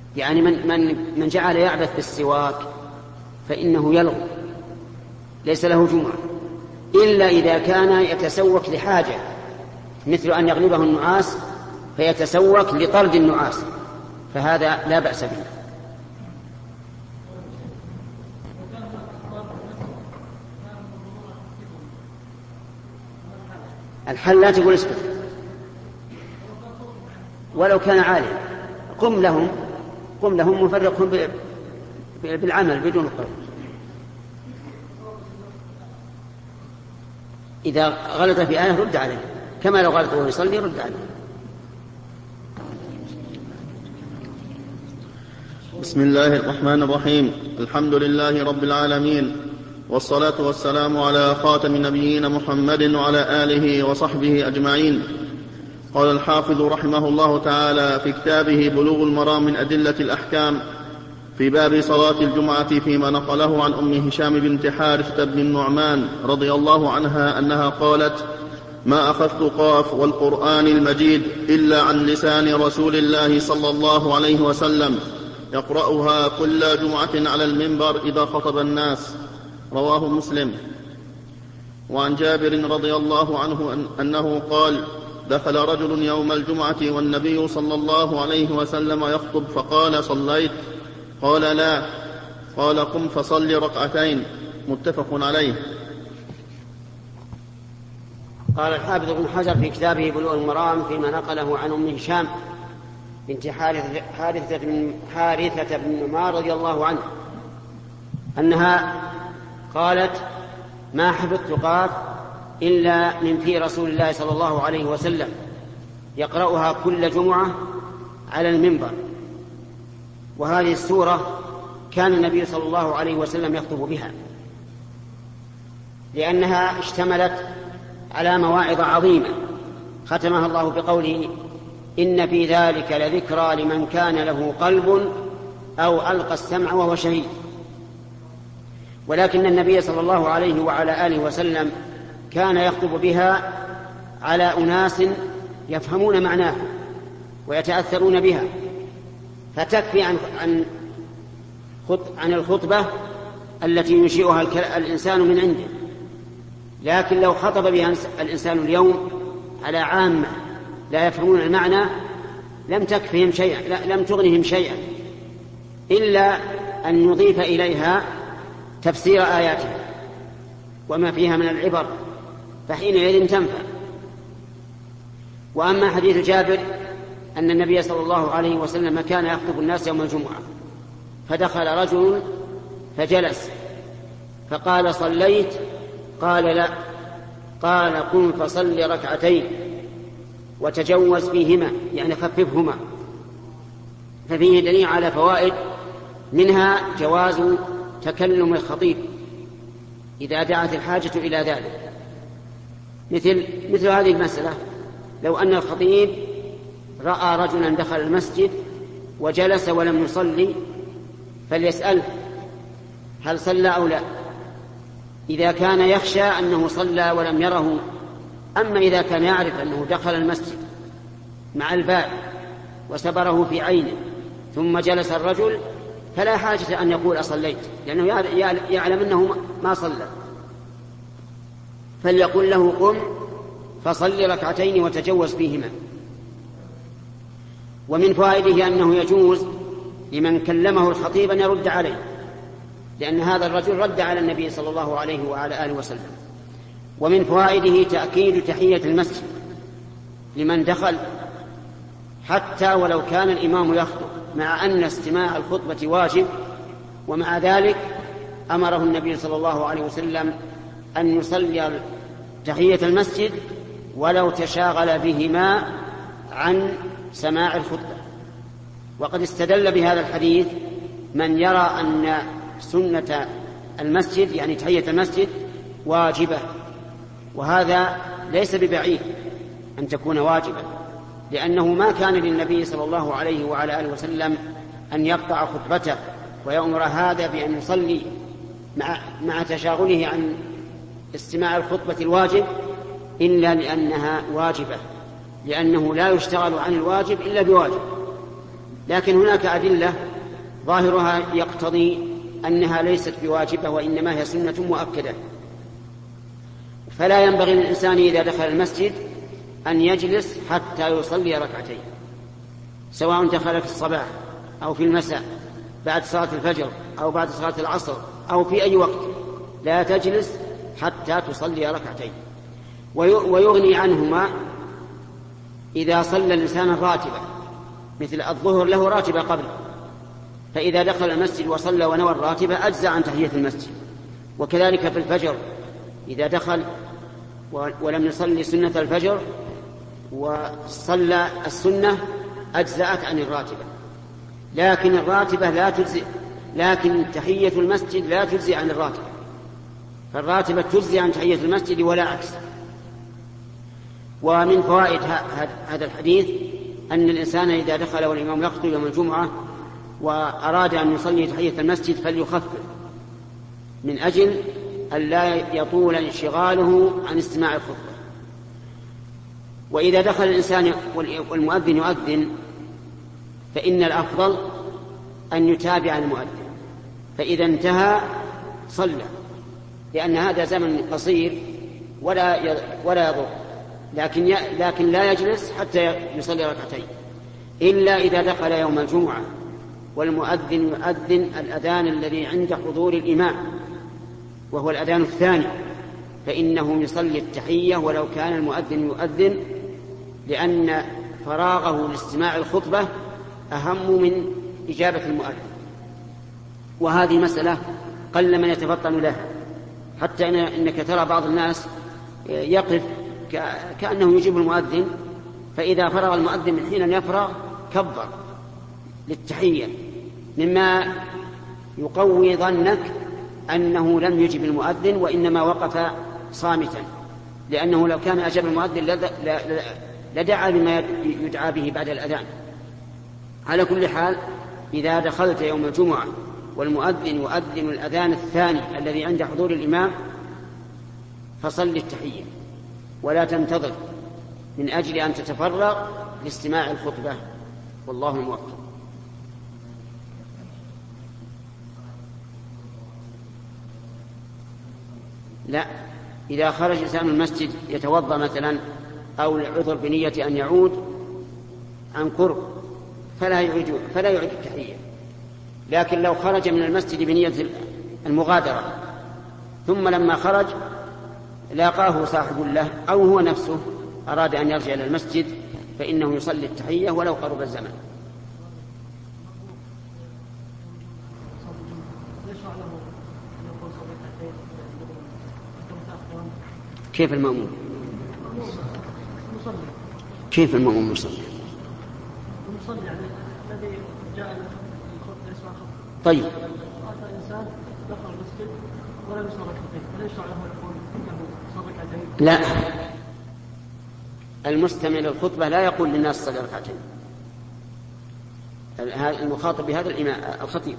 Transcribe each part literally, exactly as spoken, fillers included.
يعني من, من, من جعل يعبث بالسواك فإنه يلغو ليس له جمعة، إلا إذا كان يتسوك لحاجة، مثل أن يغلبه النعاس فيتسوك لطرد النعاس، فهذا لا بأس به. الحل لا تقول اسكت ولو كان عاليا، قم لهم قم لهم وفرقهم بالعمل بدون القول. إذا غلط في آية رد عليه، كما لو غلط وهو يصلي رد عليه. بسم الله الرحمن الرحيم. الحمد لله رب العالمين، والصلاة والسلام على خاتم النبيين محمد وعلى آله وصحبه أجمعين. قال الحافظ رحمه الله تعالى في كتابه بلوغ المرام من أدلة الأحكام في باب صلاة الجمعة فيما نقله عن أم هشام بنت حارثة بن النعمان رضي الله عنها أنها قالت: ما أخذت قاف والقرآن المجيد إلا عن لسان رسول الله صلى الله عليه وسلم يقرأها كل جمعة على المنبر إذا خطب الناس. رواه مسلم. وعن جابر رضي الله عنه أنه قال: دخل رجل يوم الجمعة والنبي صلى الله عليه وسلم يخطب فقال: صليت؟ قال: لا. قال: قم فصل ركعتين. متفق عليه. قال الحافظ ابن حجر في كتابه بلوغ المرام فيما نقله عن أم هشام بنت حارثة, حارثة, بن حارثة بن نعمان رضي الله عنه أنها قالت: ما حفظت قاف إلا من في رسول الله صلى الله عليه وسلم يقرأها كل جمعة على المنبر. وهذه السورة كان النبي صلى الله عليه وسلم يخطب بها، لأنها اشتملت على مواعظ عظيمة ختمها الله بقوله: إن في ذلك لذكرى لمن كان له قلب أو ألقى السمع وهو شهيد. ولكن النبي صلى الله عليه وعلى آله وسلم كان يخطب بها على أناس يفهمون معناها ويتأثرون بها، فتكفي عن, عن, عن الخطبة التي ينشئها الإنسان من عنده. لكن لو خطب بها الإنسان اليوم على عامة لا يفهمون المعنى لم تكفهم شيئا، لم تغنهم شيئا إلا أن يضيف إليها تفسير آياتها وما فيها من العبر، فحينئذ تنفع. وأما حديث جابر أن النبي صلى الله عليه وسلم كان يخطب الناس يوم الجمعة فدخل رجل فجلس فقال: صليت؟ قال: لا. قال: قم فصل ركعتين وتجوز فيهما، يعني خففهما. ففيه دليل على فوائد، منها جواز تكلم الخطيب إذا دعت الحاجة إلى ذلك، مثل, مثل هذه المسألة: لو أن الخطيب رأى رجلا دخل المسجد وجلس ولم يصلي فليسأله هل صلى أو لا، إذا كان يخشى أنه صلى ولم يره. أما إذا كان يعرف أنه دخل المسجد مع الباب وسبره في عينه ثم جلس الرجل فلا حاجة أن يقول أصليت، لأنه يعلم أنه ما صلى، فليقول له: قم فصل ركعتين وتجوز فيهما. ومن فوائده أنه يجوز لمن كلمه الخطيب أن يرد عليه، لأن هذا الرجل رد على النبي صلى الله عليه وعلى آله وسلم. ومن فوائده تأكيد تحية المسجد لمن دخل حتى ولو كان الإمام يخطب، مع أن استماع الخطبة واجب، ومع ذلك أمره النبي صلى الله عليه وسلم أن يصلي تحية المسجد ولو تشاغل بهما عن سماع الخطبة. وقد استدل بهذا الحديث من يرى أن سنة المسجد يعني تحية المسجد واجبة، وهذا ليس ببعيد أن تكون واجبة، لأنه ما كان للنبي صلى الله عليه وعلى آله وسلم أن يقطع خطبته ويأمر هذا بأن يصلي مع, مع تشاغله عن استماع الخطبة الواجب إلا لأنها واجبة، لأنه لا يشتغل عن الواجب إلا بواجب، لكن هناك أدلة ظاهرها يقتضي أنها ليست بواجبة وإنما هي سنة مؤكدة. فلا ينبغي للإنسان إذا دخل المسجد أن يجلس حتى يصلي ركعتين، سواء دخل في الصباح أو في المساء بعد صلاة الفجر أو بعد صلاة العصر أو في أي وقت، لا تجلس حتى تصلي ركعتين. ويغني عنهما إذا صلى الإنسان الراتبة، مثل الظهر له راتبة قبل، فإذا دخل المسجد وصلى ونوى الراتبة أجزى عن تحية المسجد. وكذلك في الفجر إذا دخل ولم يصلي سنة الفجر وصلى السنة أجزأت عن الراتبة، لكن الراتبة لا تجزئ، لكن تحية المسجد لا تجزئ عن الراتبة، فالراتبة تجزئ عن تحية المسجد ولا عكس. ومن فوائد هذا الحديث أن الإنسان إذا دخل والإمام يخطب يوم الجمعة وأراد أن يصلي تحية المسجد فليخفف من أجل أن لا يطول انشغاله عن استماع الخطبة. وإذا دخل الإنسان والمؤذن يؤذن فإن الأفضل أن يتابع المؤذن، فإذا انتهى صلى، لأن هذا زمن قصير ولا ولا يضر، لكن لكن لا يجلس حتى يصلي ركعتين، إلا إذا دخل يوم الجمعة والمؤذن يؤذن الأذان الذي عند حضور الإمام وهو الأذان الثاني، فإنه يصلي التحية ولو كان المؤذن يؤذن، لأن فراغه لاستماع الخطبة أهم من إجابة المؤذن. وهذه مسألة قل من يتفطن لها، حتى إنك ترى بعض الناس يقف كأنه يجيب المؤذن، فإذا فرغ المؤذن من حين يفرغ كبر للتحية، مما يقوي ظنك أنه لم يجب المؤذن وإنما وقف صامتا، لأنه لو كان أجاب المؤذن لدعا بما يدعى به بعد الأذان. على كل حال إذا دخلت يوم الجمعة والمؤذن يؤذن الأذان الثاني الذي عند حضور الإمام فصل التحية ولا تنتظر من أجل أن تتفرغ لاستماع الخطبة، والله الموفق. لا، إذا خرج إنسان من المسجد يتوضأ مثلا أو العذر بنية أن يعود عن قرب فلا يعيد فلا يعيد التحية، لكن لو خرج من المسجد بنية المغادرة ثم لما خرج لاقاه صاحب له أو هو نفسه أراد أن يرجع إلى المسجد فإنه يصلي التحية ولو قرب الزمن. كيف المأموم؟ كيف المأموم يصلي؟ المصلي يعني الذي جاء الخطبة يسمع الخطبة. طيب. هذا الإنسان دخل المسجد ولم يصلي ركعتين، فلا يشرع له يقول إنه صلى ركعتين؟ لا، المستمع للخطبة لا يقول للناس صلي ركعتين، المخاطب بهذا الإمام الخطيب.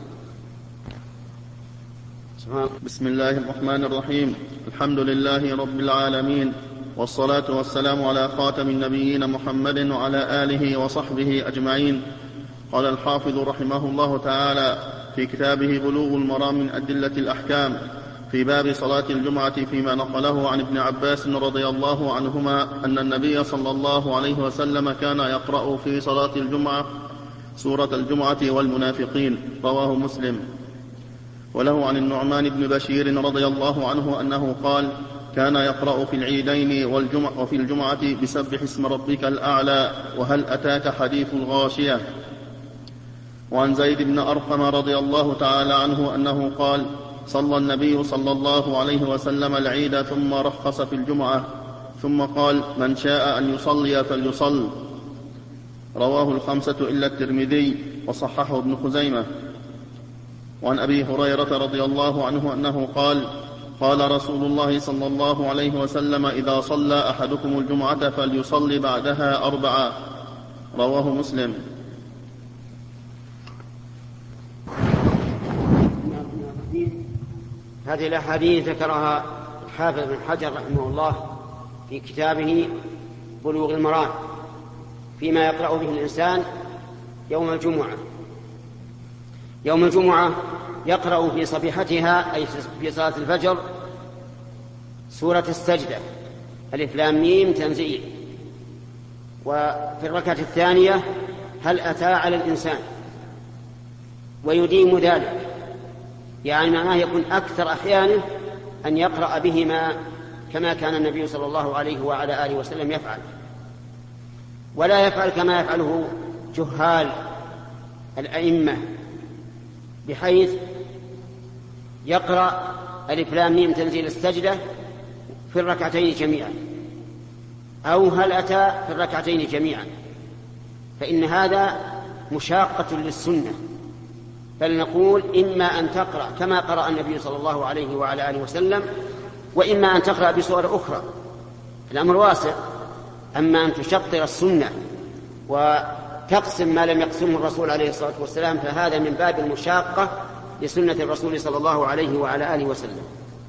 بسم الله الرحمن الرحيم. الحمد لله رب العالمين، والصلاة والسلام على خاتم النبيين محمد وعلى آله وصحبه أجمعين. قال الحافظ رحمه الله تعالى في كتابه بلوغ المرام من أدلة الأحكام في باب صلاة الجمعة فيما نقله عن ابن عباس رضي الله عنهما أن النبي صلى الله عليه وسلم كان يقرأ في صلاة الجمعة سورة الجمعة والمنافقين، رواه مسلم. وله عن النعمان بن بشير رضي الله عنه أنه قال كان يقرأ في العيدين والجمعة وفي الجمعة بسبح اسم ربك الأعلى وهل أتاك حديث الغاشية. وعن زيد بن أرقم رضي الله تعالى عنه أنه قال صلى النبي صلى الله عليه وسلم العيد ثم رخص في الجمعة ثم قال من شاء أن يصلي فليصل، رواه الخمسة إلا الترمذي وصححه ابن خزيمة. وعن أبي هريرة رضي الله عنه أنه قال قال رسول الله صلى الله عليه وسلم إذا صلى أحدكم الجمعة فليصلي بعدها أربعة، رواه مسلم. هذه الأحاديث ذكرها الحافظ بن حجر رحمه الله في كتابه بلوغ المرام فيما يقرأ به الإنسان يوم الجمعة. يوم الجمعة يقرأ في صبيحتها أي في صلاة الفجر سورة السجدة ألف لام ميم تنزيل، وفي الركعة الثانية هل أتى على الإنسان، ويديم ذلك، يعني معناه يكون أكثر أحيانه أن يقرأ بهما كما كان النبي صلى الله عليه وعلى آله وسلم يفعل، ولا يفعل كما يفعله جهال الأئمة، بحيث يقرأ ألف لام ميم تنزيل السجدة في الركعتين جميعا، أو هل أتى في الركعتين جميعا، فإن هذا مشاقة للسنة، بل نقول إما أن تقرأ كما قرأ النبي صلى الله عليه وعلى آله وسلم، وإما أن تقرأ بصور أخرى، الأمر واسع. أما أن تشطر السنة وتقسم ما لم يقسمه الرسول عليه الصلاة والسلام فهذا من باب المشاقة لسنة الرسول صلى الله عليه وعلى آله وسلم.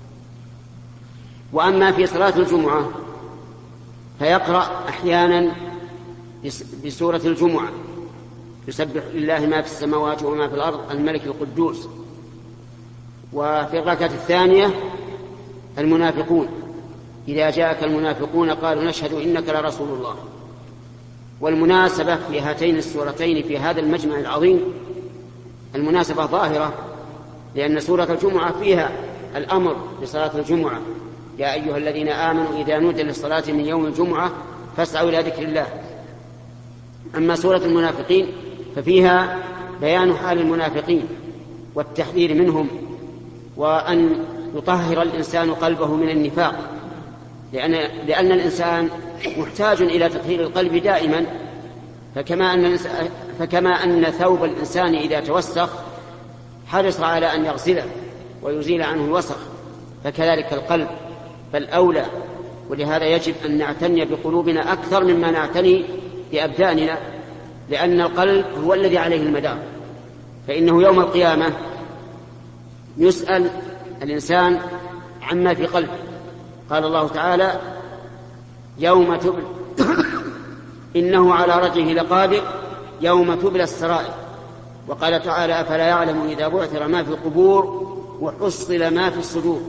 وأما في صلاة الجمعة فيقرأ أحيانا بسورة الجمعة يسبح لله ما في السماوات وما في الأرض الملك القدوس، وفي الركعة الثانية المنافقون إذا جاءك المنافقون قالوا نشهد إنك لرسول الله. والمناسبة في هاتين السورتين في هذا المجمع العظيم المناسبة ظاهرة، لأن سورة الجمعة فيها الأمر بصلاة الجمعة يا أيها الذين آمنوا إذا نودي للصلاة من يوم الجمعة فاسعوا إلى ذكر الله. أما سورة المنافقين ففيها بيان حال المنافقين والتحذير منهم، وأن يطهر الإنسان قلبه من النفاق، لأن, لأن الإنسان محتاج إلى تطهير القلب دائما، فكما أن, فكما أن ثوب الإنسان إذا توسخ حرص على أن يغسله ويزيل عنه الوسخ، فكذلك القلب فالأولى. ولهذا يجب أن نعتني بقلوبنا أكثر مما نعتني بأبداننا، لأن القلب هو الذي عليه المدار، فإنه يوم القيامة يسأل الإنسان عما في قلبه. قال الله تعالى يوم تبل إنه على رجعه لقادر يوم تبلى السرائر. وقال تعالى أفلا يعلم إذا بعثر ما في القبور وحصل ما في الصدور.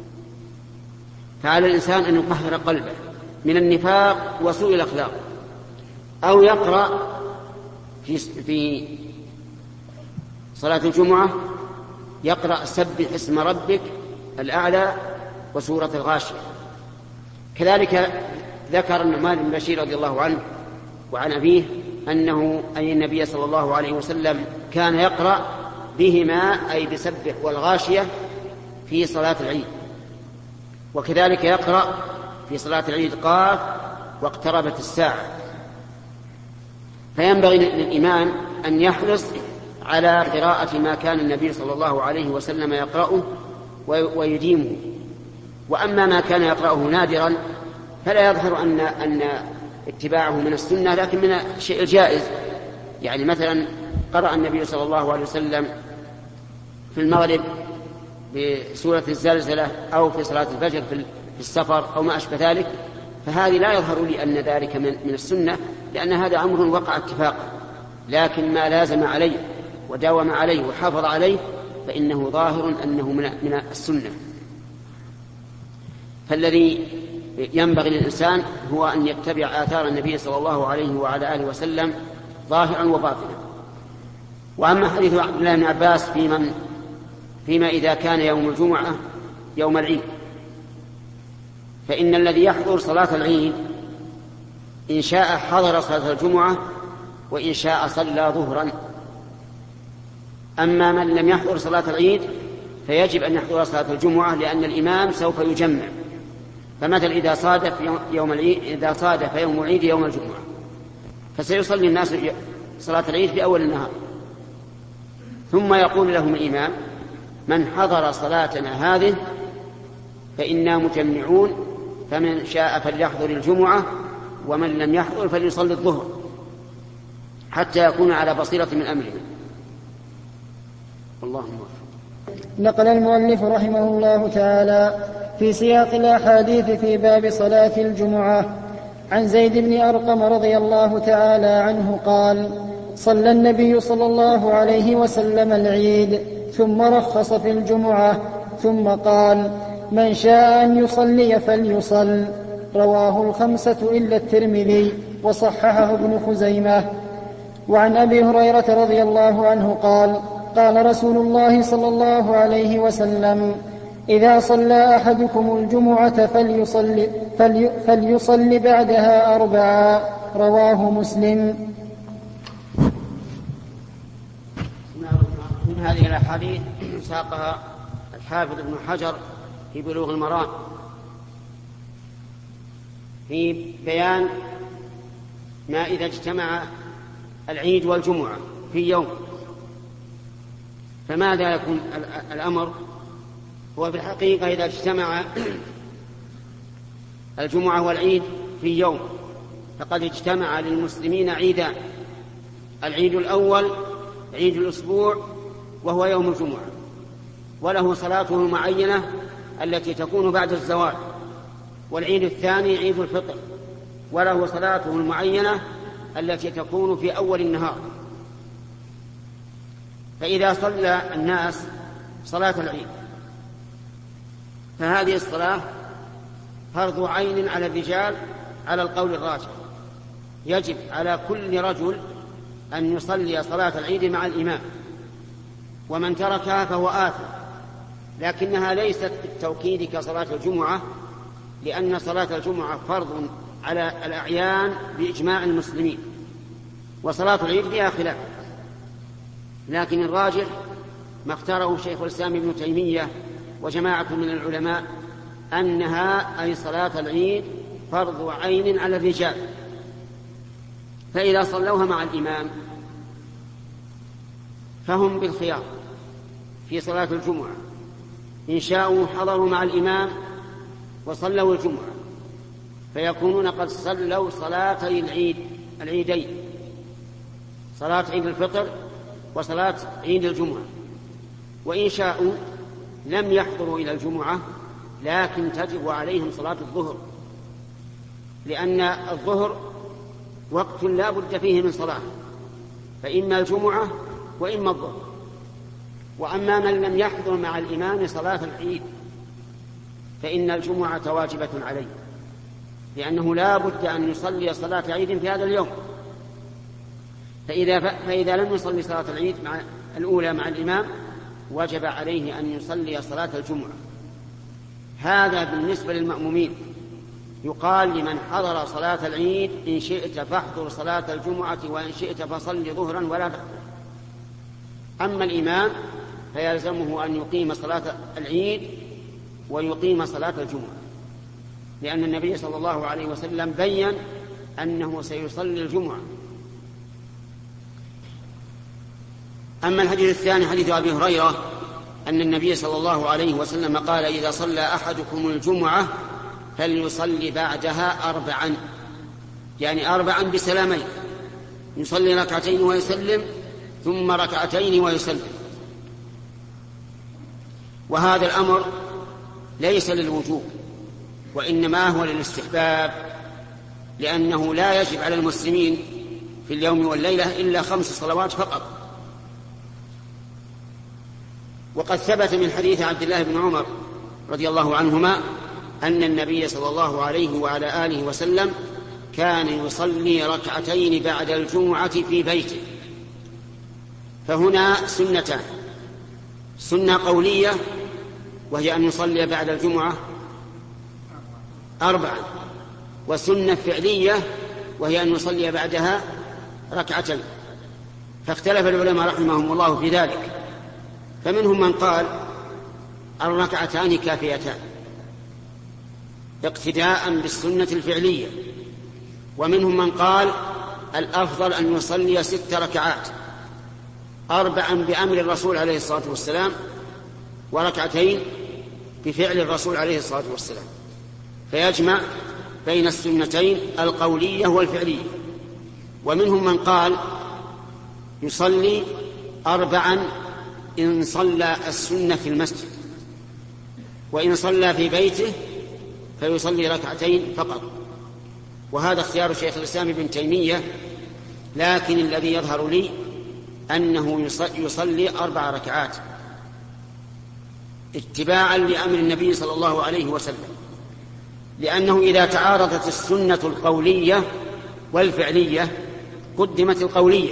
فعلى الإنسان أن يطهر قلبه من النفاق وسوء الأخلاق. أو يقرأ في, في صلاة الجمعة يقرأ سبح اسم ربك الأعلى وسورة الغاشية. كذلك ذكر النعمان بن بشير رضي الله عنه وعن أبيه أنه أي النبي صلى الله عليه وسلم كان يقرأ بهما أي بسبح والغاشية في صلاة العيد. وكذلك يقرأ في صلاة العيد قاف واقتربت الساعة. فينبغي للإمام أن يحرص على قراءة ما كان النبي صلى الله عليه وسلم يقرأه ويديمه. وأما ما كان يقرأه نادرا فلا يظهر أن, أن اتباعه من السنة، لكن من الشيء الجائز. يعني مثلا قرأ النبي صلى الله عليه وسلم في المغرب بسورة الزلزلة أو في صلاة الفجر في السفر أو ما أشبه ذلك، فهذه لا يظهر لي أن ذلك من السنة، لأن هذا أمر وقع اتفاقا. لكن ما لازم عليه وداوم عليه وحافظ عليه فإنه ظاهر أنه من السنة. فالذي ينبغي للإنسان هو أن يتبع آثار النبي صلى الله عليه وعلى آله وسلم ظاهرا وباطنا. وأما حديث عبد الله بن عباس فيما, فيما إذا كان يوم الجمعة يوم العيد، فإن الذي يحضر صلاة العيد إن شاء حضر صلاة الجمعة وإن شاء صلى ظهرا. أما من لم يحضر صلاة العيد فيجب أن يحضر صلاة الجمعة، لأن الإمام سوف يجمع. فمثل إذا صادف يوم العيد إذا صادف يوم العيد يوم الجمعة فسيصلي الناس صلاة العيد في أول النهار، ثم يقول لهم الإمام من حضر صلاتنا هذه فإنا مجمعون، فمن شاء فليحضر الجمعة ومن لم يحضر فليصلي الظهر، حتى يكون على بصيرة من أمرهم. اللهم نقل المؤلف رحمه الله تعالى في سياق الأحاديث في باب صلاة الجمعة عن زيد بن أرقم رضي الله تعالى عنه قال: صلى النبي صلى الله عليه وسلم العيد ثم رخص في الجمعة ثم قال من شاء أن يصلي فليصل. رواه الخمسة إلا الترمذي وصححه ابن خزيمة. وعن أبي هريرة رضي الله عنه قال قال رسول الله صلى الله عليه وسلم إذا صلى أحدكم الجمعة فليصل, فلي فليصل بعدها أربعا. رواه مسلم. من هذه الأحاديث ساقها الحافظ ابن حجر في بلوغ المرام في بيان ما إذا اجتمع العيد والجمعة في يوم فماذا يكون الأمر. هو في الحقيقة إذا اجتمع الجمعة والعيد في يوم فقد اجتمع للمسلمين عيدان. العيد الأول عيد الأسبوع وهو يوم الجمعة وله صلاته المعينة التي تكون بعد الزوال. والعيد الثاني عيد الفطر وله صلاته المعينة التي تكون في أول النهار. فإذا صلى الناس صلاة العيد فهذه الصلاة فرض عين على الرجال على القول الراجح. يجب على كل رجل أن يصلي صلاة العيد مع الإمام، ومن تركها فهو آثم، لكنها ليست بالتوكيد كصلاة الجمعة، لأن صلاة الجمعة فرض على الأعيان بإجماع المسلمين، وصلاة العيد فيها خلاف. لكن الراجح ما اختاره شيخ الإسلام ابن تيمية وجماعة من العلماء أنها أي صلاة العيد فرض عين على الرجال. فإذا صلوها مع الإمام فهم بالخيار في صلاة الجمعة، إن شاءوا حضروا مع الإمام وصلوا الجمعة فيكونون قد صلوا صلاتي العيد العيدين، صلاة عيد الفطر وصلاة عيد الجمعة. وإن شاءوا لم يحضروا إلى الجمعة لكن تجب عليهم صلاة الظهر، لأن الظهر وقت لا بد فيه من صلاة، فإما الجمعة وإما الظهر. وأما من لم يحضر مع الإمام صلاة العيد فإن الجمعة واجبة عليه، لأنه لا بد أن يصلي صلاة عيد في هذا اليوم. فإذا, فإذا لم يصلي صلاة العيد مع الأولى مع الإمام وجب عليه أن يصلي صلاة الجمعة. هذا بالنسبة للمأمومين. يقال لمن حضر صلاة العيد إن شئت فاحضر صلاة الجمعة وإن شئت فصل ظهرا ولا تحضر. أما الإمام فيلزمه أن يقيم صلاة العيد ويقيم صلاة الجمعة، لأن النبي صلى الله عليه وسلم بيّن أنه سيصلي الجمعة. أما الحديث الثاني حديث أبي هريرة أن النبي صلى الله عليه وسلم قال إذا صلى أحدكم الجمعة فليصلي بعدها أربعا، يعني أربعا بسلامين، يصلي ركعتين ويسلم ثم ركعتين ويسلم. وهذا الأمر ليس للوجوب وإنما هو للاستحباب، لأنه لا يجب على المسلمين في اليوم والليلة إلا خمس صلوات فقط. وقد ثبت من حديث عبد الله بن عمر رضي الله عنهما أن النبي صلى الله عليه وعلى آله وسلم كان يصلي ركعتين بعد الجمعة في بيته. فهنا سنتان: سنة قولية وهي أن يصلي بعد الجمعة أربعا، وسنة فعلية وهي أن يصلي بعدها ركعتين. فاختلف العلماء رحمهم الله في ذلك، فمنهم من قال الركعتان كافيتان اقتداء بالسنة الفعلية، ومنهم من قال الأفضل أن يصلي ست ركعات، أربعا بأمر الرسول عليه الصلاة والسلام وركعتين بفعل الرسول عليه الصلاة والسلام، فيجمع بين السنتين القولية والفعلية. ومنهم من قال يصلي أربعا إن صلى السنة في المسجد، وإن صلى في بيته فيصلي ركعتين فقط. وهذا اختيار شيخ الإسلام ابن تيمية لكن الذي يظهر لي أنه يصلي أربع ركعات اتباعا لأمر النبي صلى الله عليه وسلم، لأنه إذا تعارضت السنة القولية والفعلية قدمت القولية،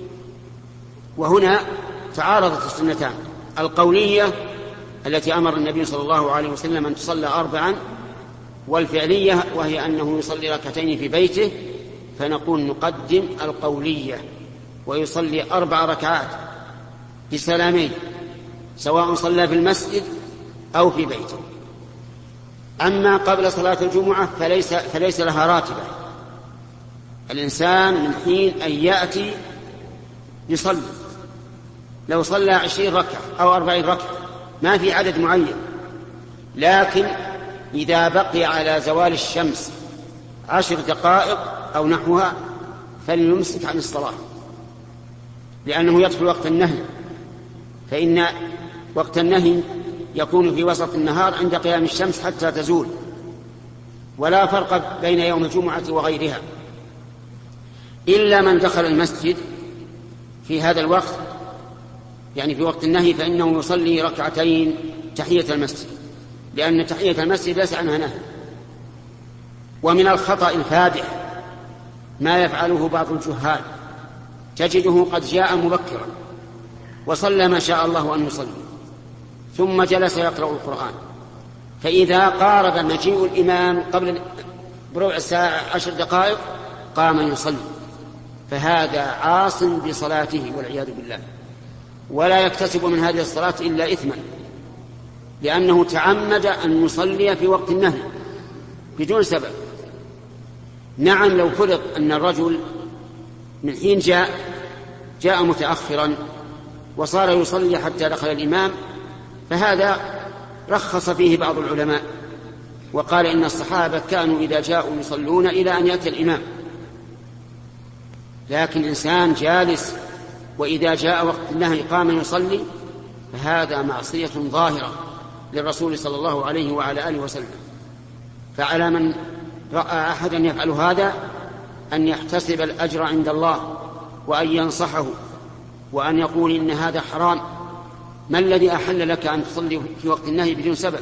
وهنا تعارضت السنتان، القولية التي أمر النبي صلى الله عليه وسلم أن تصلى أربعا، والفعلية وهي أنه يصلي ركعتين في بيته، فنقول نقدم القولية ويصلي أربع ركعات بسلامين سواء صلى في المسجد أو في بيته. أما قبل صلاة الجمعة فليس, فليس لها راتبة، الإنسان من حين أن يأتي يصلي، لو صلى عشرين ركعة أو أربعين ركعة ما في عدد معين، لكن إذا بقي على زوال الشمس عشر دقائق أو نحوها فليمسك عن الصلاة، لأنه يدخل وقت النهي، فإن وقت النهي يكون في وسط النهار عند قيام الشمس حتى تزول، ولا فرق بين يوم الجمعة وغيرها، إلا من دخل المسجد في هذا الوقت يعني في وقت النهي فإنه يصلي ركعتين تحية المسجد، لأن تحية المسجد ليس عنها نهي. ومن الخطأ الفادح ما يفعله بعض الجهال، تجده قد جاء مبكرا وصلى ما شاء الله أن يصلي ثم جلس يقرأ القرآن، فإذا قارب مجيء الإمام قبل بربع ساعة عشر دقائق قام يصلي، فهذا عاص بصلاته والعياذ بالله، ولا يكتسب من هذه الصلاة إلا إثما، لأنه تعمد أن يصلي في وقت النهي بدون سبب. نعم لو فرض أن الرجل من حين جاء جاء متأخرا وصار يصلي حتى دخل الإمام، فهذا رخص فيه بعض العلماء وقال إن الصحابة كانوا إذا جاءوا يصلون إلى أن يأتي الإمام، لكن إنسان جالس وإذا جاء وقت النهي قام يصلي فهذا معصية ظاهرة للرسول صلى الله عليه وعلى آله وسلم. فعلى من رأى أحدا يفعل هذا أن يحتسب الأجر عند الله وأن ينصحه وأن يقول إن هذا حرام، ما الذي أحل لك أن تصلي في وقت النهي بدون سبب؟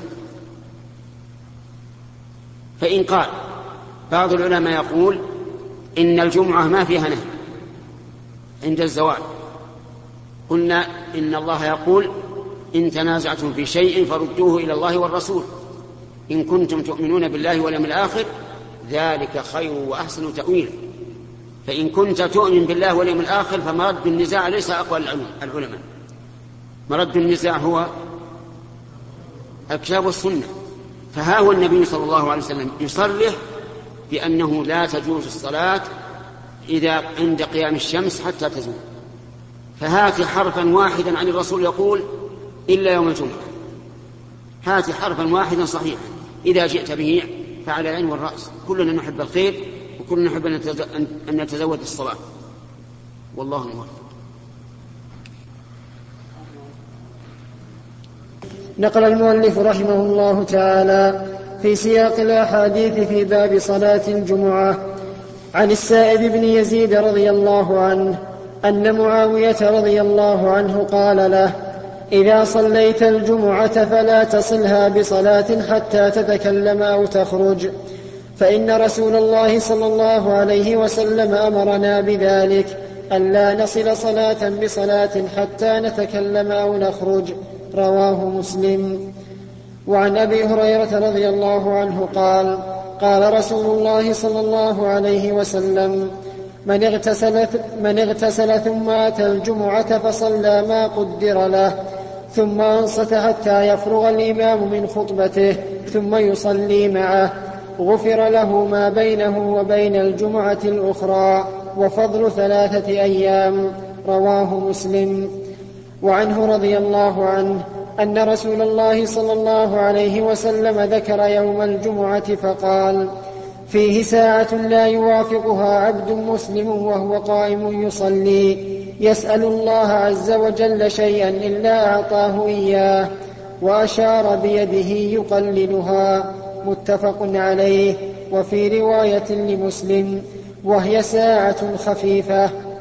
فإن قال بعض العلماء يقول إن الجمعة ما فيها نهي عند الزوال، قلنا إن الله يقول إن تنازعتم في شيء فردوه إلى الله والرسول إن كنتم تؤمنون بالله واليوم الآخر ذلك خير وأحسن تأويلا. فإن كنت تؤمن بالله واليوم الآخر فمرد النزاع ليس أقوال العلماء، مرد النزاع هو الكتاب والسنة. فها هو النبي صلى الله عليه وسلم يصرح بأنه لا تجوز الصلاة إذا عند قيام الشمس حتى تزول، فهات حرفا واحدا عن الرسول يقول إلا يوم الجمعة، هات حرفا واحدا صحيحا إذا جئت به فعلى العين والرأس، كلنا نحب الخير وكلنا نحب أن نتزود الصلاة، والله الموفق. نقل المؤلف رحمه الله تعالى في سياق الأحاديث في باب صلاة الجمعة عن السائب بن يزيد رضي الله عنه أن معاوية رضي الله عنه قال له: إذا صليت الجمعة فلا تصلها بصلاة حتى تتكلم أو تخرج، فإن رسول الله صلى الله عليه وسلم أمرنا بذلك، ألا نصل صلاة بصلاة حتى نتكلم أو نخرج. رواه مسلم. وعن أبي هريرة رضي الله عنه قال: قال رسول الله صلى الله عليه وسلم: من اغتسل, من اغتسل ثم أتى الجمعة فصلى ما قدر له ثم أنصت حتى يفرغ الإمام من خطبته ثم يصلي معه غفر له ما بينه وبين الجمعة الأخرى وفضل ثلاثة أيام. رواه مسلم. وعنه رضي الله عنه أن رسول الله صلى الله عليه وسلم ذكر يوم الجمعة فقال: فيه ساعة لا يوافقها عبد مسلم وهو قائم يصلي يسأل الله عز وجل شيئا إلا أعطاه إياه، وأشار بيده يقللها. متفق عليه. وفي رواية لمسلم: وهي ساعة خفيفة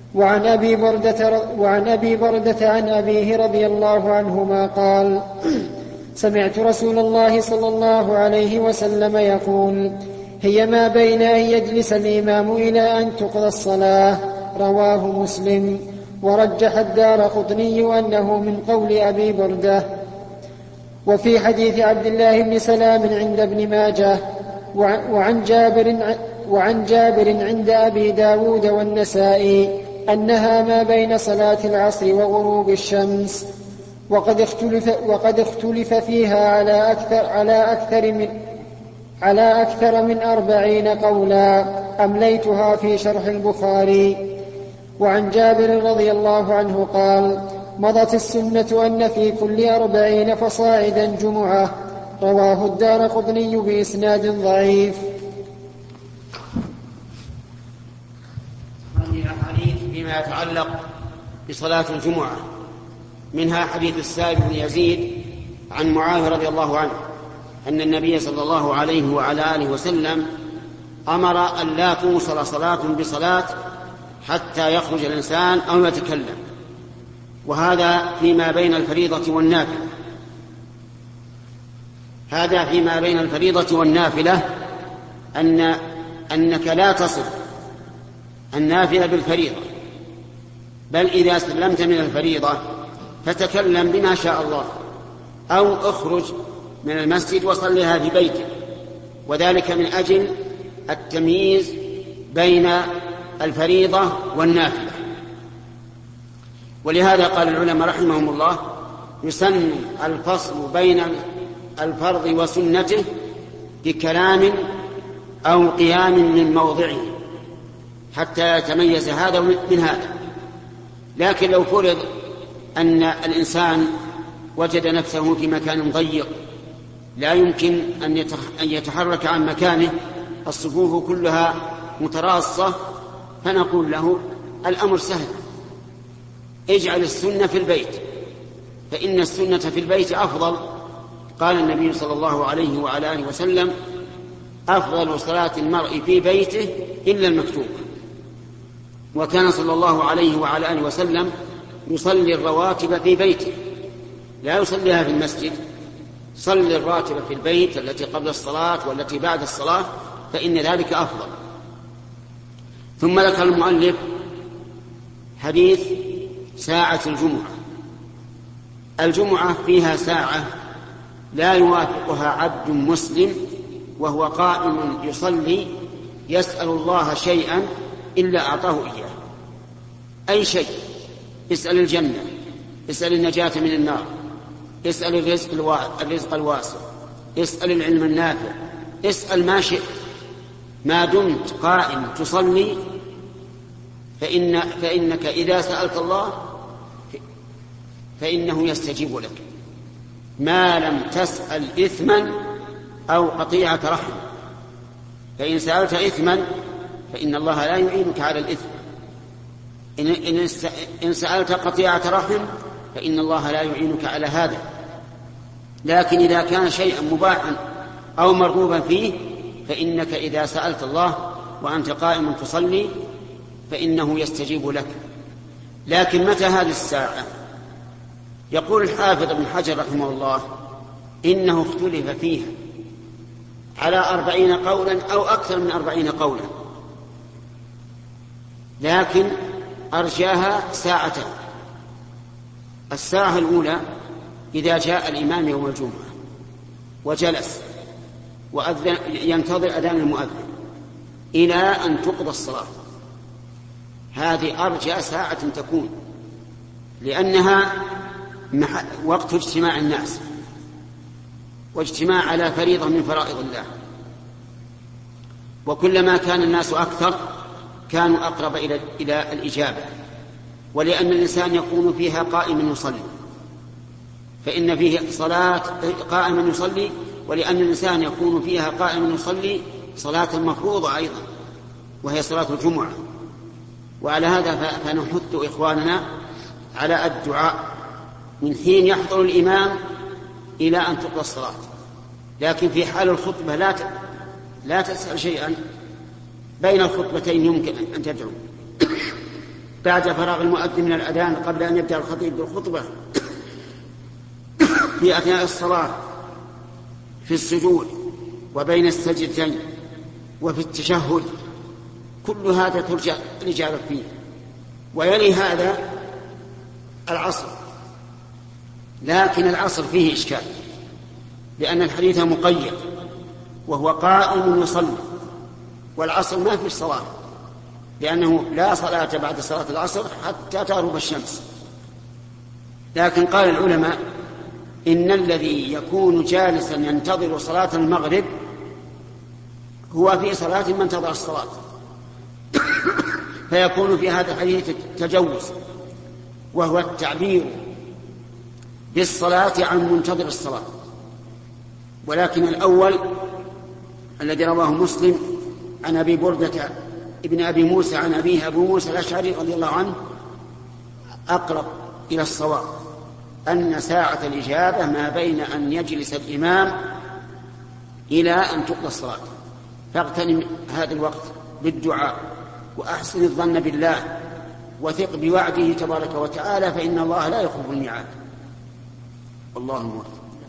وعن أبي بردة, وعن أبي بردة عن أبيه رضي الله عنهما قال: سمعت رسول الله صلى الله عليه وسلم يقول: هي ما بين أن يجلس الإمام إلى أن تقضى الصلاة. رواه مسلم. ورجح الدارقطني أنه من قول أبي بردة. وفي حديث عبد الله بن سلام عند ابن ماجه وعن جابر, وعن جابر عند أبي داود والنسائي أنها ما بين صلاة العصر وغروب الشمس. وقد اختلف, وقد اختلف فيها على أكثر, على أكثر من على أكثر من أربعين قولا أمليتها في شرح البخاري. وعن جابر رضي الله عنه قال: مضت السنة أن في كل أربعين فصاعدا جمعة. رواه الدارقطني بإسناد ضعيف. هذه الأحاديث فيما يتعلق بصلاة الجمعة، منها حديث السائب بن يزيد عن معاذ رضي الله عنه أن النبي صلى الله عليه وعلى آله وسلم أمر أن لا توصل صلاة بصلاة حتى يخرج الإنسان أو يتكلم، وهذا فيما بين الفريضة والنافلة. هذا فيما بين الفريضة والنافلة أن أنك لا تصل النافلة بالفريضة، بل إذا سلمت من الفريضة فتكلم بما شاء الله، أو اخرج من المسجد وصلها في بيتك، وذلك من أجل التمييز بين الفريضة والنافلة. ولهذا قال العلماء رحمهم الله: يسن الفصل بين الفرض وسنته بكلام أو قيام من موضعه حتى يتميز هذا من هذا. لكن لو فرض أن الإنسان وجد نفسه في مكان ضيق لا يمكن أن يتحرك عن مكانه، الصفوف كلها متراصة، فنقول له: الأمر سهل، اجعل السنة في البيت، فإن السنة في البيت أفضل. قال النبي صلى الله عليه وعلى آله وسلم: أفضل صلاة المرء في بيته إلا المكتوبة. وكان صلى الله عليه وعلى آله وسلم يصلي الرواتب في بيته، لا يصليها في المسجد. صلي الراتب في البيت التي قبل الصلاة والتي بعد الصلاة، فإن ذلك أفضل. ثم ذكر المؤلف حديث ساعة الجمعة. الجمعة فيها ساعة لا يوافقها عبد مسلم وهو قائم يصلي يسأل الله شيئا إلا أعطاه إياه. أي شيء، اسأل الجنة، اسأل النجاة من النار، اسأل الرزق, الوا... الرزق الواسع، اسأل العلم النافع، اسأل ما شئت، ما دمت قائم تصلي فإن... فإنك إذا سألت الله فإنه يستجيب لك، ما لم تسأل إثما أو قطيعة رحم. فإن سألت إثما فإن الله لا يعينك على الإثم، إن, إن سألت قطيعة رحم فإن الله لا يعينك على هذا. لكن إذا كان شيئا مباحا أو مرغوبا فيه فإنك إذا سألت الله وأنت قائم تصلي فإنه يستجيب لك. لكن متى هذه الساعة؟ يقول الحافظ ابن حجر رحمه الله: إنه اختلف فيها على أربعين قولا أو أكثر من أربعين قولا، لكن أرجاها ساعتان. الساعة الأولى إذا جاء الإمام يوم الجمعة وجلس وأذن ينتظر أذان المؤذن إلى أن تقضى الصلاة، هذه أرجى ساعة تكون، لأنها وقت اجتماع الناس واجتماع على فريضة من فرائض الله، وكلما كان الناس أكثر كانوا أقرب إلى إلى الإجابة. ولأن الإنسان يكون فيها قائما يصلي، فإن فيه صلاة قائما يصلي، ولأن الإنسان يكون فيها قائما يصلي صلاة مفروضة أيضا وهي صلاة الجمعة. وعلى هذا فنحث إخواننا على الدعاء من حين يحضر الإمام إلى أن تقضى الصلاة. لكن في حال الخطبة لا لا تسأل شيئا، بين الخطبتين يمكن أن تدعو. بعد فراغ المؤذن من الأذان قبل أن يبدأ الخطيب بالخطبة في أثناء الصلاة، في السجود وبين السجدتين وفي التشهد، كل هذا ترجع الإجابة فيه. ويلي هذا العصر، لكن العصر فيه إشكال لأن الحديث مقيد وهو قائم يصلي، والعصر ما فيه صلاة لأنه لا صلاة بعد صلاة العصر حتى تغرب الشمس. لكن قال العلماء إن الذي يكون جالسا ينتظر صلاة المغرب هو في صلاة من انتظر الصلاة، فيكون في هذا الحديث تجوز، وهو التعبير بالصلاة عن منتظر الصلاة. ولكن الأول الذي رواه مسلم عن أبي بردة ابن أبي موسى عن أبيه أبو موسى الأشعري رضي الله عنه أقرب إلى الصواب، أن ساعة الإجابة ما بين أن يجلس الإمام إلى أن تقضى الصلاة، فاغتنم هذا الوقت بالدعاء وأحسن الظن بالله وثق بوعده تبارك وتعالى، فإن الله لا يخلف الميعاد. والله موفق.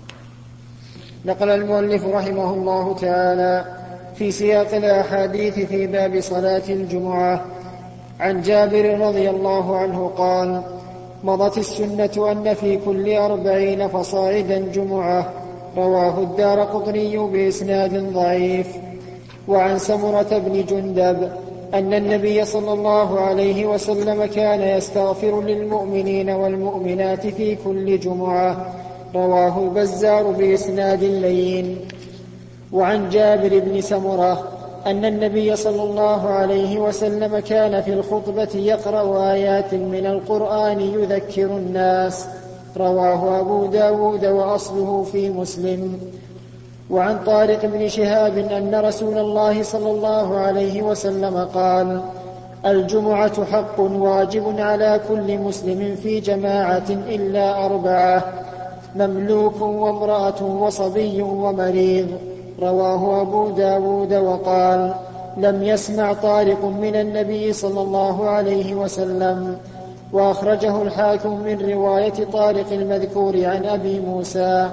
نقل المؤلف رحمه الله تعالى في سياق الأحاديث في باب صلاة الجمعة عن جابر رضي الله عنه قال: مضت السنة أن في كل أربعين فصاعدا جمعة. رواه الدارقطني بإسناد ضعيف. وعن سمرة بن جندب أن النبي صلى الله عليه وسلم كان يستغفر للمؤمنين والمؤمنات في كل جمعة. رواه البزار بإسناد لين. وعن جابر بن سمرة أن النبي صلى الله عليه وسلم كان في الخطبة يقرأ آيات من القرآن يذكر الناس. رواه أبو داود وأصله في مسلم. وعن طارق بن شهاب أن رسول الله صلى الله عليه وسلم قال: الجمعة حق واجب على كل مسلم في جماعة إلا أربعة: مملوك وامرأة وصبي ومريض. رواه أبو داود وقال: لم يسمع طارق من النبي صلى الله عليه وسلم. وأخرجه الحاكم من رواية طارق المذكور عن أبي موسى.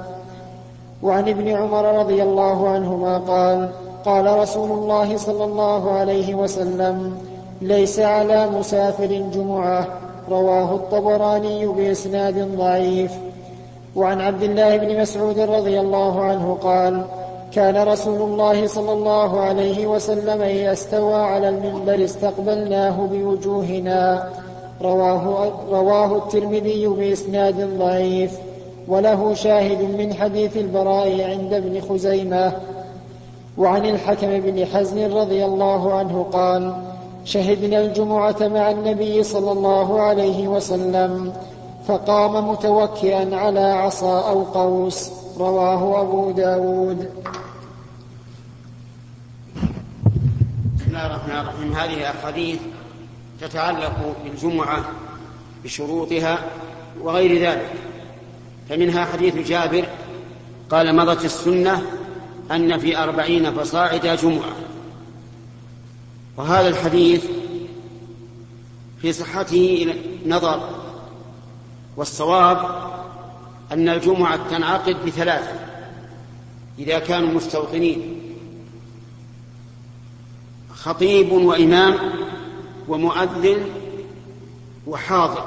وعن ابن عمر رضي الله عنهما قال: قال رسول الله صلى الله عليه وسلم: ليس على مسافر جمعة. رواه الطبراني بإسناد ضعيف. وعن عبد الله بن مسعود رضي الله عنه قال: كان رسول الله صلى الله عليه وسلم إذا استوى على المنبر استقبلناه بوجوهنا. رواه, رواه الترمذي بإسناد ضعيف، وله شاهد من حديث البراء عند ابن خزيمة. وعن الحكم بن حزم رضي الله عنه قال: شهدنا الجمعة مع النبي صلى الله عليه وسلم فقام متوكئا على عصا أو قوس. رواه أبو داود. بسم الله الرحمن الرحيم. هذه أحاديث تتعلق بالجمعة بشروطها وغير ذلك. فمنها حديث جابر قال: مضت السنة أن في أربعين فصاعد جمعة. وهذا الحديث في صحته نظر، والصواب أن الجمعة تنعقد بثلاثة إذا كانوا مستوطنين: خطيب وإمام ومؤذن وحاضر،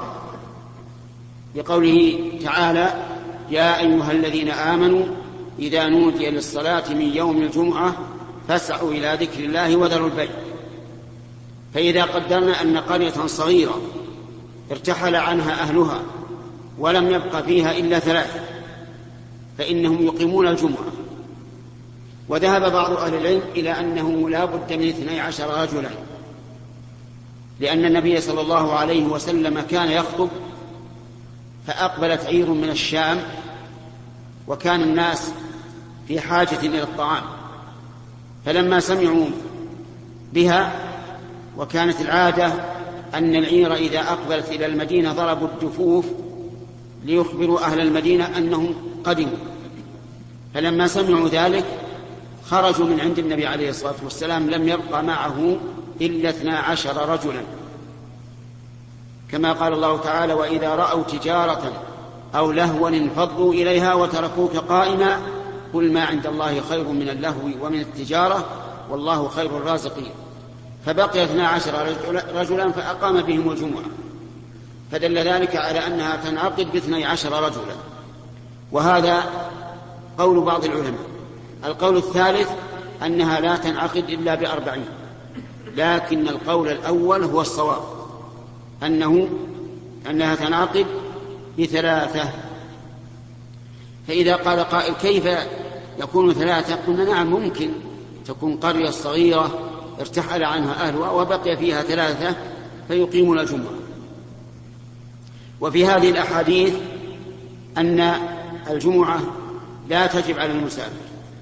لقوله تعالى: يا أيها الذين آمنوا إذا نودي للصلاة من يوم الجمعة فاسعوا إلى ذكر الله وذروا البيع. فإذا قدرنا أن قرية صغيرة ارتحل عنها أهلها ولم يبق فيها إلا ثلاثة فإنهم يقيمون الجمعة. وذهب بعض أهل العلم إلى أنه لا بد من اثني عشر رجلا، لأن النبي صلى الله عليه وسلم كان يخطب فأقبلت عير من الشام وكان الناس في حاجة إلى الطعام، فلما سمعوا بها، وكانت العادة أن العير إذا أقبلت إلى المدينة ضربوا الدفوف ليخبروا أهل المدينة أنهم قدموا، فلما سمعوا ذلك خرجوا من عند النبي عليه الصلاة والسلام، لم يبقى معه إلا اثنا عشر رجلا. كما قال الله تعالى: وإذا رأوا تجارة أو لهوا انفضوا إليها وتركوك قائما قل ما عند الله خير من اللهو ومن التجارة والله خير الرازقين. فبقي اثنا عشر رجلا فأقام بهم الجمعة، فدل ذلك على أنها تنعقد باثني عشر رجلا. وهذا قول بعض العلماء. القول الثالث أنها لا تنعقد إلا بأربعين، لكن القول الأول هو الصواب، أنه أنها تنعقد بثلاثة. فإذا قال قائل: كيف يكون ثلاثة؟ قلنا: نعم، ممكن تكون قرية صغيرة ارتحل عنها أهلها وبقي فيها ثلاثة فيقيمون الجمعة. وفي هذه الأحاديث أن الجمعة لا تجب على المسافر،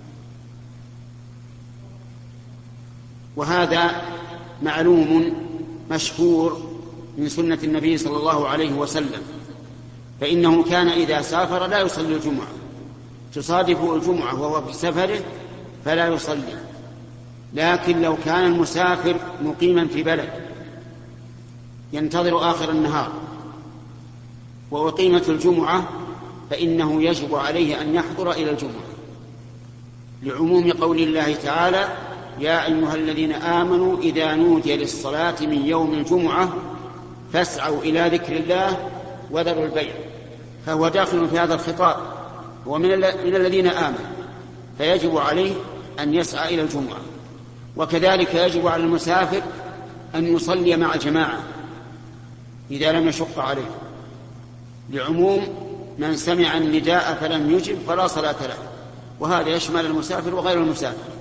وهذا معلوم مشهور من سنة النبي صلى الله عليه وسلم، فإنه كان إذا سافر لا يصلي الجمعة، تصادف الجمعة وهو في سفره فلا يصلي. لكن لو كان المسافر مقيما في بلد ينتظر آخر النهار وأقيمت الجمعة فإنه يجب عليه أن يحضر إلى الجمعة، لعموم قول الله تعالى: يا أيها الذين آمنوا إذا نودي للصلاة من يوم الجمعة فاسعوا إلى ذكر الله وذروا البيع. فهو داخل في هذا الخطاب، هو من الذين آمنوا، فيجب عليه أن يسعى إلى الجمعة. وكذلك يجب على المسافر أن يصلي مع جماعة إذا لم يشق عليه، لعموم من سمع النداء فلم يجب فلا صلاة له، وهذا يشمل المسافر وغير المسافر.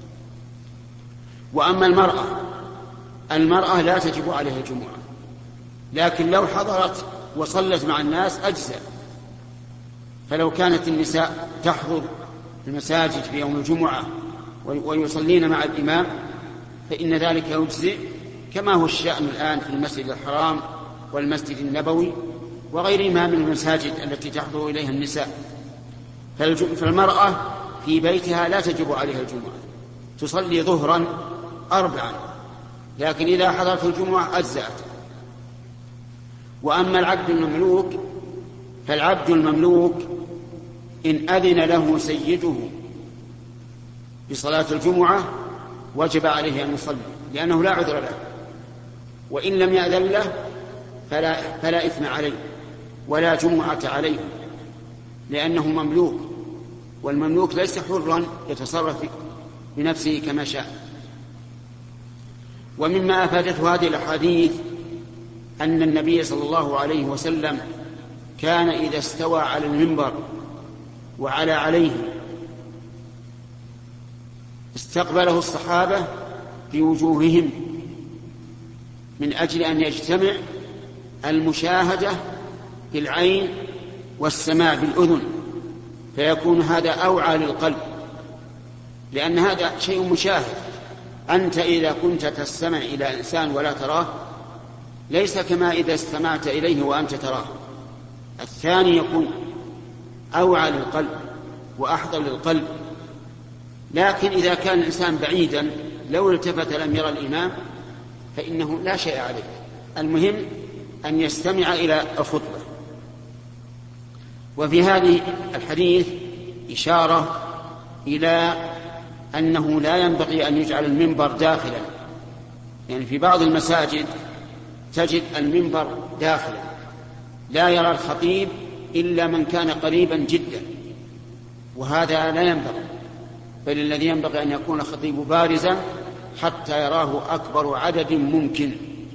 وأما المرأة المرأة لا تجب عليها الجمعة، لكن لو حضرت وصلت مع الناس أجزاء. فلو كانت النساء تحضر المساجد في يوم الجمعة ويصلين مع الإمام فإن ذلك يجزئ، كما هو الشأن الآن في المسجد الحرام والمسجد النبوي وغيرهما من المساجد التي تحضر إليها النساء. فالمرأة في بيتها لا تجب عليها الجمعة، تصلي ظهرا أربعا، لكن إذا حضرت الجمعة أجزأت. وأما العبد المملوك فالعبد المملوك إن أذن له سيده بصلاة الجمعة وجب عليه أن يصلي، لأنه لا عذر له، وإن لم يأذن له فلا, فلا إثم عليه ولا جمعة عليه، لأنه مملوك، والمملوك ليس حرا يتصرف بنفسه كما شاء. ومما أفادته هذه الأحاديث أن النبي صلى الله عليه وسلم كان إذا استوى على المنبر وعلى عليه استقبله الصحابة بوجوههم من أجل أن يجتمع المشاهدة بالعين والسماع بالأذن، فيكون هذا أوعى للقلب، لأن هذا شيء مشاهد. أنت إذا كنت تستمع إلى إنسان ولا تراه ليس كما إذا استمعت إليه وأنت تراه. الثاني يكون أوعى للقلب وأحضر للقلب. لكن إذا كان الإنسان بعيدا لو التفت لم يرى الإمام فإنه لا شيء عليه، المهم أن يستمع إلى الخطبة. وفي هذه الحديث إشارة إلى أنه لا ينبغي أن يجعل المنبر داخلا، يعني في بعض المساجد تجد المنبر داخلا لا يرى الخطيب إلا من كان قريبا جدا، وهذا لا ينبغي، بل الذي ينبغي أن يكون الخطيب بارزا حتى يراه أكبر عدد ممكن.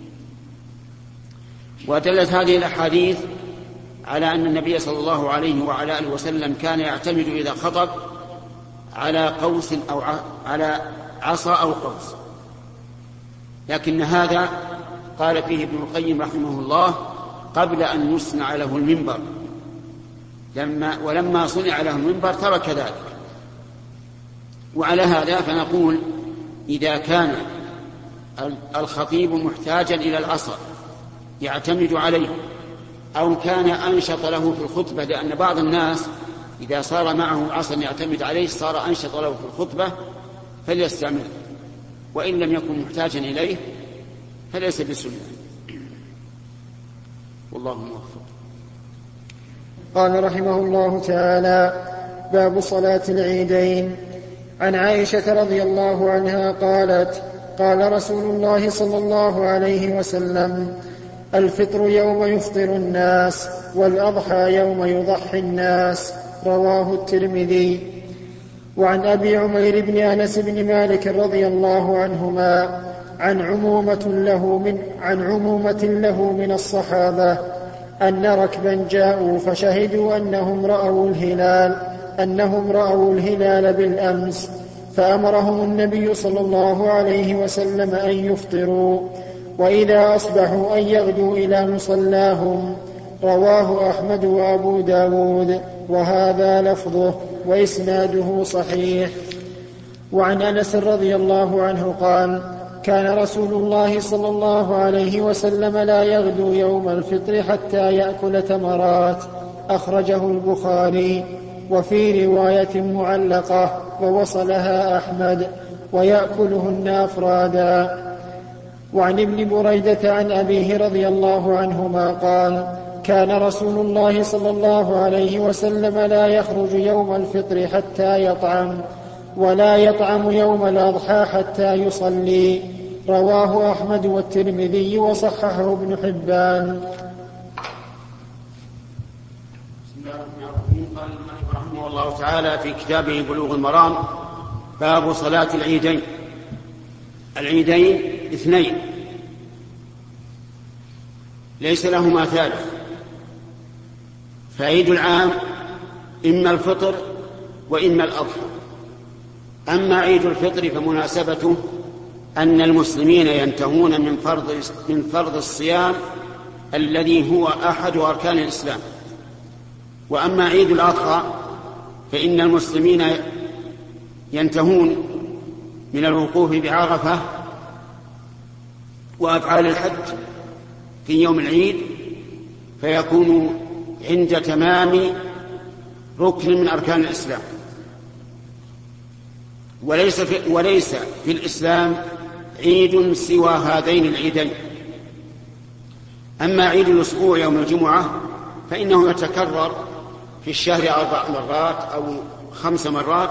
ودلت هذه الأحاديث على أن النبي صلى الله عليه وعلى آله وسلم كان يعتمد إذا خطب على قوس أو على عصا أو قوس، لكن هذا قال فيه ابن القيم رحمه الله قبل أن يصنع له المنبر، لما ولما صنع له المنبر ترك ذلك. وعلى هذا فنقول إذا كان الخطيب محتاجا إلى العصا يعتمد عليه، أو كان أنشط له في الخطبة، لأن بعض الناس إذا صار معه عصا يعتمد عليه صار أنشط له في الخطبة فليستعمله، وإن لم يكن محتاجا إليه فليس بسنة. والله موفق. قال رحمه الله تعالى: باب صلاة العيدين. عن عائشة رضي الله عنها قالت: قال رسول الله صلى الله عليه وسلم: الفطر يوم يفطر الناس، والأضحى يوم يضحي الناس. رواه الترمذي. وعن أبي عمير بن أنس بن مالك رضي الله عنهما عن عمومة له من, عن عمومة له من الصحابة أن ركبا جاءوا فشهدوا أنهم رأوا الهلال أنهم رأوا الهلال بالأمس، فأمرهم النبي صلى الله عليه وسلم أن يفطروا، وإذا أصبحوا أن يغدوا إلى مصلاهم. رواه أحمد وأبو داود، وهذا لفظه، وإسناده صحيح. وعن أنس رضي الله عنه قال: كان رسول الله صلى الله عليه وسلم لا يغدو يوم الفطر حتى يأكل تمرات. أخرجه البخاري. وفي رواية معلقة ووصلها أحمد: ويأكلهن أفرادا. وعن ابن بريدة عن أبيه رضي الله عنهما قال: كان رسول الله صلى الله عليه وسلم لا يخرج يوم الفطر حتى يطعم، ولا يطعم يوم الأضحى حتى يصلي. رواه أحمد والترمذي وصححه ابن حبان. بسم الله الرحمن الرحيم. قال المؤلف رحمه الله تعالى في كتابه بلوغ المرام: باب صلاة العيدين. العيدين اثنين ليس لهما ثالث، فعيد العام إما الفطر وإما الأضحى. أما عيد الفطر فمناسبته أن المسلمين ينتهون من فرض, من فرض الصيام الذي هو أحد أركان الإسلام. وأما عيد الأضحى فإن المسلمين ينتهون من الوقوف بعرفة وأفعال الحج في يوم العيد، فيكون عند تمام ركن من أركان الإسلام. وليس في, وليس في الإسلام عيد سوى هذين العيدين. أما عيد الأسبوع يوم الجمعة فإنه يتكرر في الشهر أربع مرات أو خمس مرات،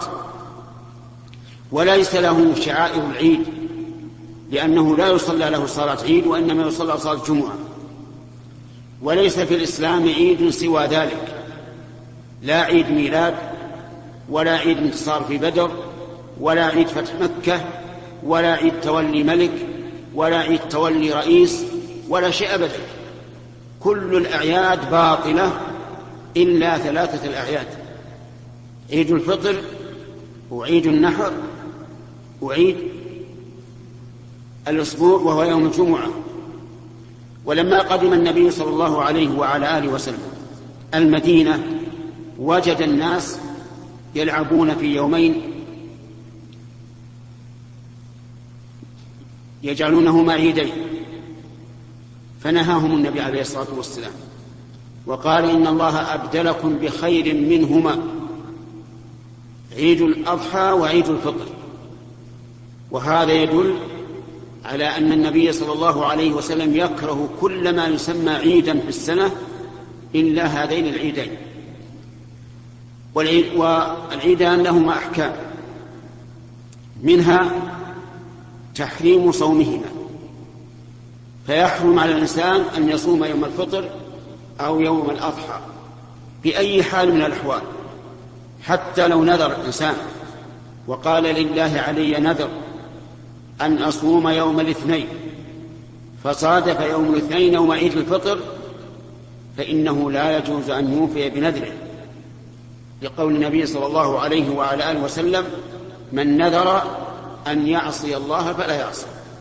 وليس له شعائر العيد، لأنه لا يصلى له صلاة عيد، وإنما يصلى صلاة جمعة. وليس في الإسلام عيد سوى ذلك، لا عيد ميلاد، ولا عيد انتصار في بدر، ولا عيد فتح مكة، ولا عيد تولي ملك، ولا عيد تولي رئيس، ولا شيء أبدا. كل الأعياد باطلة إلا ثلاثة الأعياد: عيد الفطر، وعيد النحر، وعيد الأسبوع وهو يوم الجمعة. ولما قدم النبي صلى الله عليه وعلى آله وسلم المدينة وجد الناس يلعبون في يومين يجعلونهما عيدين، فنهاهم النبي عليه الصلاة والسلام وقال: إن الله أبدلكم بخير منهما، عيد الأضحى وعيد الفطر. وهذا يدل على أن النبي صلى الله عليه وسلم يكره كل ما يسمى عيدا في السنة إلا هذين العيدين. والعيدان لهما أحكام، منها تحريم صومهما، فيحرم على الإنسان أن يصوم يوم الفطر أو يوم الأضحى بأي حال من الأحوال، حتى لو نذر الإنسان وقال: لله علي نذر أن أصوم يوم الاثنين، فصادف يوم الاثنين يوم عيد الفطر، فإنه لا يجوز أن يوفي بنذره، لقول النبي صلى الله عليه وعلى آله وسلم: من نذر أن يعصي الله فلا يعصي،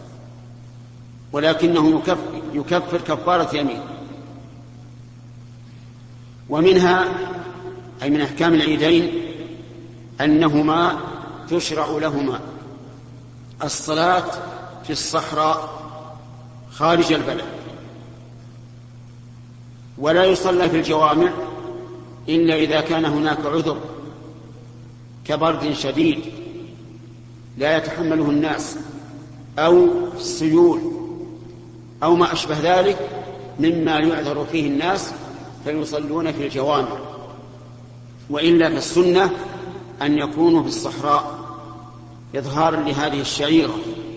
ولكنه يكفر, يكفر كفارة يمين. ومنها أي من أحكام العيدين أنهما تشرع لهما الصلاة في الصحراء خارج البلد، ولا يصلى في الجوامع إلا إذا كان هناك عذر كبرد شديد لا يتحمله الناس، أو سيول، أو ما أشبه ذلك، مما يعذر فيه الناس فيصلون في الجوامع، وإلا فالسنة أن يكونوا في الصحراء إظهارا لهذه الشعيرة.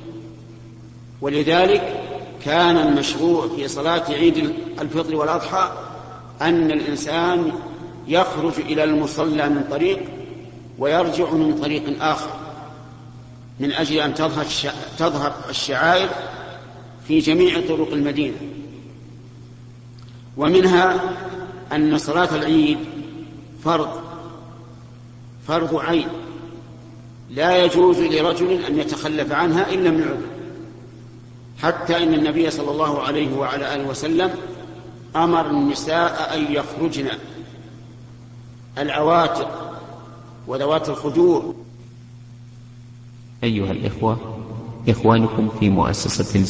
ولذلك كان المشروع في صلاة عيد الفطر والأضحى أن الإنسان يخرج إلى المصلى من طريق ويرجع من طريق آخر، من أجل أن تظهر الشعائر في جميع طرق المدينة. ومنها أن صلاة العيد فرض فرض عين، لا يجوز لرجل أن يتخلف عنها إلا من عذر، حتى إن النبي صلى الله عليه وعلى آله وسلم أمر النساء أن يخرجن العواتق وذوات الخدور. أيها الإخوة، إخوانكم في مؤسسة